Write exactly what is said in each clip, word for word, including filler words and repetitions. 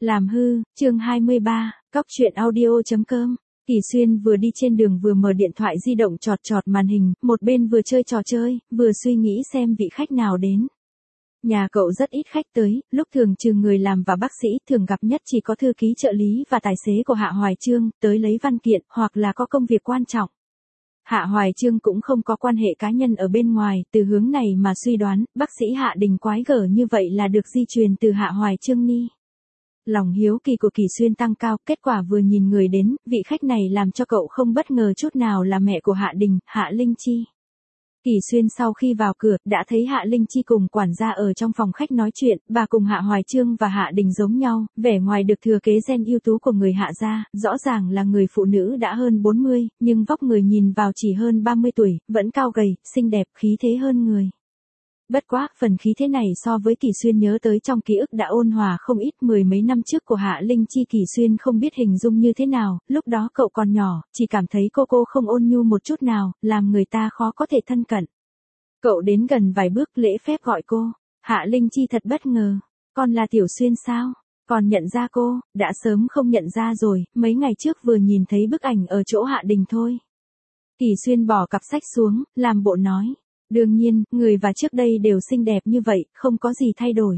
Làm hư, chương hai mươi ba, cóc truyện audio.com. Kỳ Xuyên vừa đi trên đường vừa mở điện thoại di động chọt chọt màn hình, một bên vừa chơi trò chơi, vừa suy nghĩ xem vị khách nào đến. Nhà cậu rất ít khách tới, lúc thường trừ người làm và bác sĩ, thường gặp nhất chỉ có thư ký trợ lý và tài xế của Hạ Hoài Chương, tới lấy văn kiện, hoặc là có công việc quan trọng. Hạ Hoài Chương cũng không có quan hệ cá nhân ở bên ngoài, từ hướng này mà suy đoán, bác sĩ Hạ Đình quái gở như vậy là được di truyền từ Hạ Hoài Chương ni. Lòng hiếu kỳ của Kỳ Xuyên tăng cao, kết quả vừa nhìn người đến, vị khách này làm cho cậu không bất ngờ chút nào là mẹ của Hạ Đình, Hạ Linh Chi. Kỳ Xuyên sau khi vào cửa, đã thấy Hạ Linh Chi cùng quản gia ở trong phòng khách nói chuyện, bà cùng Hạ Hoài Chương và Hạ Đình giống nhau, vẻ ngoài được thừa kế gen ưu tú của người Hạ gia, rõ ràng là người phụ nữ đã hơn bốn mươi, nhưng vóc người nhìn vào chỉ hơn ba mươi tuổi, vẫn cao gầy, xinh đẹp, khí thế hơn người. Bất quá, phần khí thế này so với Kỳ Xuyên nhớ tới trong ký ức đã ôn hòa không ít, mười mấy năm trước của Hạ Linh Chi Kỳ Xuyên không biết hình dung như thế nào, lúc đó cậu còn nhỏ, chỉ cảm thấy cô cô không ôn nhu một chút nào, làm người ta khó có thể thân cận. Cậu đến gần vài bước lễ phép gọi cô, Hạ Linh Chi thật bất ngờ, con là Tiểu Xuyên sao? Còn nhận ra cô, đã sớm không nhận ra rồi, mấy ngày trước vừa nhìn thấy bức ảnh ở chỗ Hạ Đình thôi. Kỳ Xuyên bỏ cặp sách xuống, làm bộ nói. Đương nhiên, người và trước đây đều xinh đẹp như vậy, không có gì thay đổi.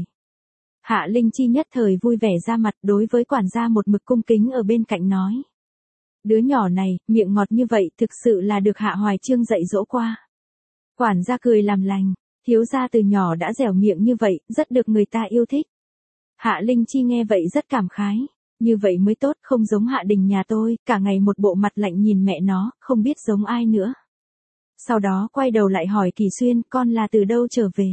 Hạ Linh Chi nhất thời vui vẻ ra mặt, đối với quản gia một mực cung kính ở bên cạnh nói. Đứa nhỏ này, miệng ngọt như vậy, thực sự là được Hạ Hoài Chương dạy dỗ qua. Quản gia cười làm lành, thiếu gia từ nhỏ đã dẻo miệng như vậy, rất được người ta yêu thích. Hạ Linh Chi nghe vậy rất cảm khái. Như vậy mới tốt, không giống Hạ Đình nhà tôi, cả ngày một bộ mặt lạnh nhìn mẹ nó, không biết giống ai nữa. Sau đó quay đầu lại hỏi Kỳ Xuyên, con là từ đâu trở về?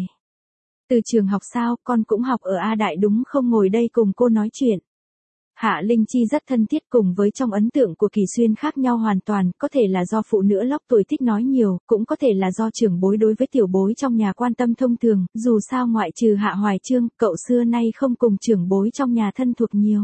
Từ trường học sao, con cũng học ở A Đại đúng không, ngồi đây cùng cô nói chuyện. Hạ Linh Chi rất thân thiết, cùng với trong ấn tượng của Kỳ Xuyên khác nhau hoàn toàn, có thể là do phụ nữ lóc tuổi thích nói nhiều, cũng có thể là do trưởng bối đối với tiểu bối trong nhà quan tâm thông thường, dù sao ngoại trừ Hạ Hoài Chương, cậu xưa nay không cùng trưởng bối trong nhà thân thuộc nhiều.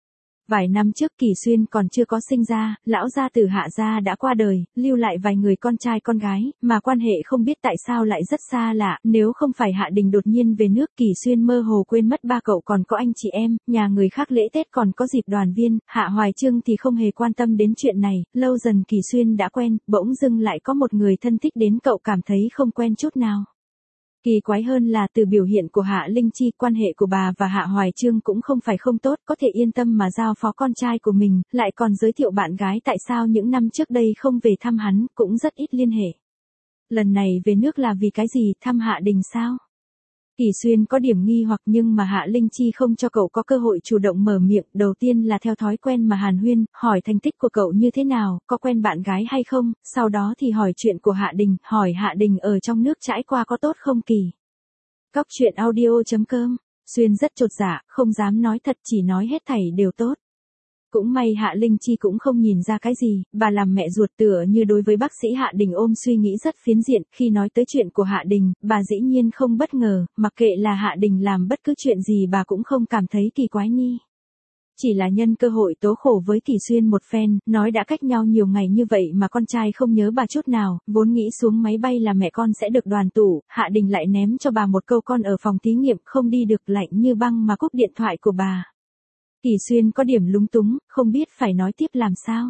Vài năm trước Kỳ Xuyên còn chưa có sinh ra, lão gia tử Hạ gia đã qua đời, lưu lại vài người con trai con gái, mà quan hệ không biết tại sao lại rất xa lạ, nếu không phải Hạ Đình đột nhiên về nước, Kỳ Xuyên mơ hồ quên mất ba cậu còn có anh chị em, nhà người khác lễ Tết còn có dịp đoàn viên, Hạ Hoài Chương thì không hề quan tâm đến chuyện này, lâu dần Kỳ Xuyên đã quen, bỗng dưng lại có một người thân thích đến cậu cảm thấy không quen chút nào. Kỳ quái hơn là từ biểu hiện của Hạ Linh Chi, quan hệ của bà và Hạ Hoài Chương cũng không phải không tốt, có thể yên tâm mà giao phó con trai của mình, lại còn giới thiệu bạn gái, tại sao những năm trước đây không về thăm hắn, cũng rất ít liên hệ. Lần này về nước là vì cái gì, thăm Hạ Đình sao? Kỳ Xuyên có điểm nghi hoặc, nhưng mà Hạ Linh Chi không cho cậu có cơ hội chủ động mở miệng, đầu tiên là theo thói quen mà hàn huyên, hỏi thành tích của cậu như thế nào, có quen bạn gái hay không, sau đó thì hỏi chuyện của Hạ Đình, hỏi Hạ Đình ở trong nước trải qua có tốt không Kỳ. Cóc truyện audio.com, Xuyên rất chột dạ, không dám nói thật, chỉ nói hết thảy đều tốt. Cũng may Hạ Linh Chi cũng không nhìn ra cái gì, bà làm mẹ ruột tựa như đối với bác sĩ Hạ Đình ôm suy nghĩ rất phiến diện, khi nói tới chuyện của Hạ Đình, bà dĩ nhiên không bất ngờ, mặc kệ là Hạ Đình làm bất cứ chuyện gì bà cũng không cảm thấy kỳ quái ni. Chỉ là nhân cơ hội tố khổ với Kỳ Xuyên một phen, nói đã cách nhau nhiều ngày như vậy mà con trai không nhớ bà chút nào, vốn nghĩ xuống máy bay là mẹ con sẽ được đoàn tụ, Hạ Đình lại ném cho bà một câu con ở phòng thí nghiệm không đi được, lạnh như băng mà cúp điện thoại của bà. Kỳ Xuyên có điểm lúng túng, không biết phải nói tiếp làm sao.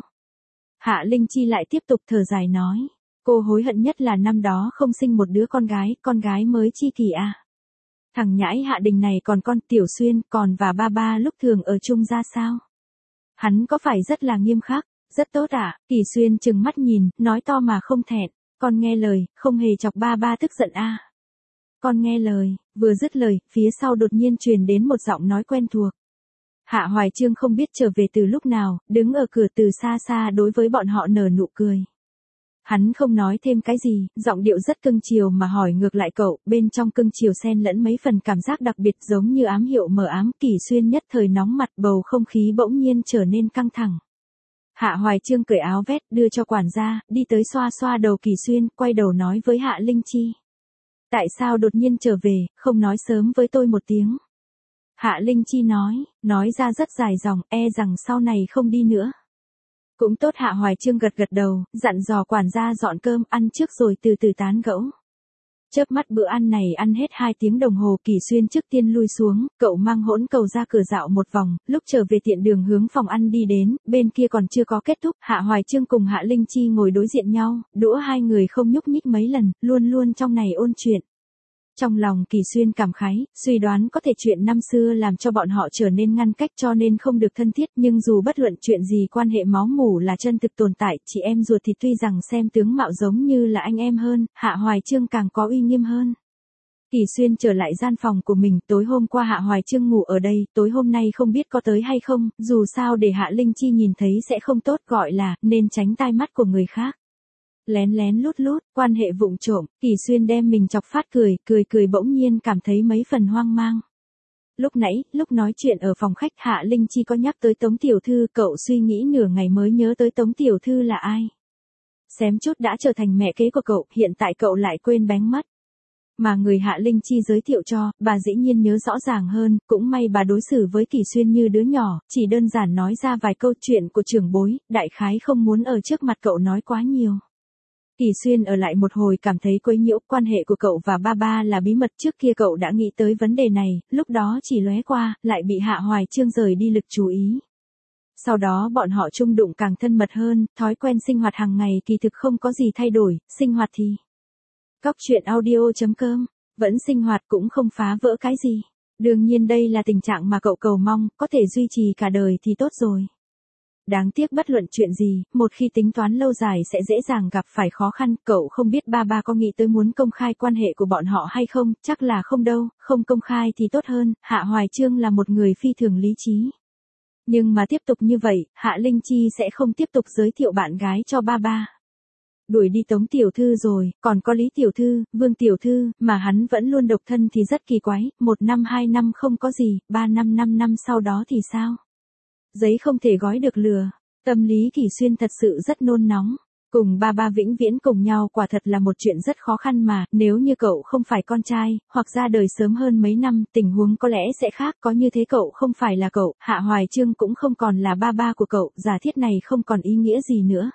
Hạ Linh Chi lại tiếp tục thở dài nói, cô hối hận nhất là năm đó không sinh một đứa con gái, con gái mới chi kỷ à. Thằng nhãi Hạ Đình này còn con, Tiểu Xuyên, còn và ba ba lúc thường ở chung ra sao? Hắn có phải rất là nghiêm khắc, rất tốt à? Kỳ Xuyên trừng mắt nhìn, nói to mà không thẹn, con nghe lời, không hề chọc ba ba tức giận à. Con nghe lời, vừa dứt lời, phía sau đột nhiên truyền đến một giọng nói quen thuộc. Hạ Hoài Chương không biết trở về từ lúc nào, đứng ở cửa từ xa xa đối với bọn họ nở nụ cười. Hắn không nói thêm cái gì, giọng điệu rất cưng chiều mà hỏi ngược lại cậu, bên trong cưng chiều xen lẫn mấy phần cảm giác đặc biệt giống như ám hiệu mờ ám. Kỳ Xuyên nhất thời nóng mặt, bầu không khí bỗng nhiên trở nên căng thẳng. Hạ Hoài Chương cởi áo vest đưa cho quản gia, đi tới xoa xoa đầu Kỳ Xuyên, quay đầu nói với Hạ Linh Chi. Tại sao đột nhiên trở về, không nói sớm với tôi một tiếng? Hạ Linh Chi nói, nói ra rất dài dòng, e rằng sau này không đi nữa. Cũng tốt, Hạ Hoài Chương gật gật đầu, dặn dò quản gia dọn cơm, ăn trước rồi từ từ tán gẫu. Chớp mắt bữa ăn này ăn hết hai tiếng đồng hồ. Kỳ Xuyên trước tiên lui xuống, cậu mang hỗn cầu ra cửa dạo một vòng, lúc trở về tiện đường hướng phòng ăn đi đến, bên kia còn chưa có kết thúc, Hạ Hoài Chương cùng Hạ Linh Chi ngồi đối diện nhau, đũa hai người không nhúc nhích mấy lần, luôn luôn trong này ôn chuyện. Trong lòng Kỳ Xuyên cảm khái, suy đoán có thể chuyện năm xưa làm cho bọn họ trở nên ngăn cách cho nên không được thân thiết, nhưng dù bất luận chuyện gì quan hệ máu mủ là chân thực tồn tại, chị em ruột thì tuy rằng xem tướng mạo giống như là anh em hơn, Hạ Hoài Chương càng có uy nghiêm hơn. Kỳ Xuyên trở lại gian phòng của mình, tối hôm qua Hạ Hoài Chương ngủ ở đây, tối hôm nay không biết có tới hay không, dù sao để Hạ Linh Chi nhìn thấy sẽ không tốt, gọi là, nên tránh tai mắt của người khác. Lén lén lút lút, quan hệ vụng trộm, Kỳ Xuyên đem mình chọc phát cười, cười cười bỗng nhiên cảm thấy mấy phần hoang mang. Lúc nãy, lúc nói chuyện ở phòng khách Hạ Linh Chi có nhắc tới Tống Tiểu Thư, cậu suy nghĩ nửa ngày mới nhớ tới Tống Tiểu Thư là ai. Xém chút đã trở thành mẹ kế của cậu, hiện tại cậu lại quên bén mất. Mà người Hạ Linh Chi giới thiệu cho, bà dĩ nhiên nhớ rõ ràng hơn, cũng may bà đối xử với Kỳ Xuyên như đứa nhỏ, chỉ đơn giản nói ra vài câu chuyện của trưởng bối, đại khái không muốn ở trước mặt cậu nói quá nhiều. Kỳ Xuyên ở lại một hồi cảm thấy quấy nhiễu, quan hệ của cậu và ba ba là bí mật, trước kia cậu đã nghĩ tới vấn đề này, lúc đó chỉ lóe qua, lại bị Hạ Hoài Chương rời đi lực chú ý. Sau đó bọn họ chung đụng càng thân mật hơn, thói quen sinh hoạt hàng ngày kỳ thực không có gì thay đổi, sinh hoạt thì Cóc truyện audio chấm com, vẫn sinh hoạt cũng không phá vỡ cái gì. Đương nhiên đây là tình trạng mà cậu cầu mong, có thể duy trì cả đời thì tốt rồi. Đáng tiếc bất luận chuyện gì, một khi tính toán lâu dài sẽ dễ dàng gặp phải khó khăn, cậu không biết ba ba có nghĩ tới muốn công khai quan hệ của bọn họ hay không, chắc là không đâu, không công khai thì tốt hơn, Hạ Hoài Chương là một người phi thường lý trí. Nhưng mà tiếp tục như vậy, Hạ Linh Chi sẽ không tiếp tục giới thiệu bạn gái cho ba ba. Đuổi đi Tống Tiểu Thư rồi, còn có Lý Tiểu Thư, Vương Tiểu Thư, mà hắn vẫn luôn độc thân thì rất kỳ quái, một năm hai năm không có gì, ba năm năm năm sau đó thì sao? Giấy không thể gói được lừa, tâm lý Kỳ Xuyên thật sự rất nôn nóng. Cùng ba ba vĩnh viễn cùng nhau quả thật là một chuyện rất khó khăn mà, nếu như cậu không phải con trai, hoặc ra đời sớm hơn mấy năm, tình huống có lẽ sẽ khác, có như thế cậu không phải là cậu, Hạ Hoài Chương cũng không còn là ba ba của cậu, giả thiết này không còn ý nghĩa gì nữa.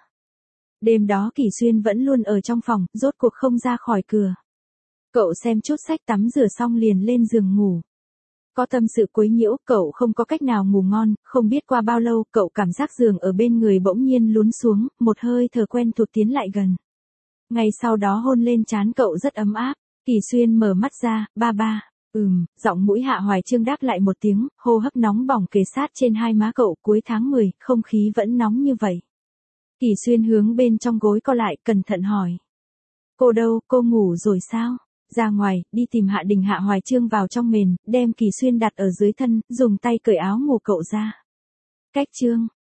Đêm đó Kỳ Xuyên vẫn luôn ở trong phòng, rốt cuộc không ra khỏi cửa. Cậu xem chút sách tắm rửa xong liền lên giường ngủ. Có tâm sự quấy nhiễu, cậu không có cách nào ngủ ngon, không biết qua bao lâu, cậu cảm giác giường ở bên người bỗng nhiên lún xuống, một hơi thở quen thuộc tiến lại gần. Ngay sau đó hôn lên trán cậu rất ấm áp, Kỳ Xuyên mở mắt ra, ba ba, ừm, giọng mũi Hạ Hoài Chương đáp lại một tiếng, hô hấp nóng bỏng kề sát trên hai má cậu, cuối tháng mười, không khí vẫn nóng như vậy. Kỳ Xuyên hướng bên trong gối co lại, cẩn thận hỏi. Cô đâu, cô ngủ rồi sao? Ra ngoài, đi tìm Hạ Đình. Hạ Hoài Chương vào trong mền, đem Kỳ Xuyên đặt ở dưới thân, dùng tay cởi áo ngủ cậu ra. Cách chương.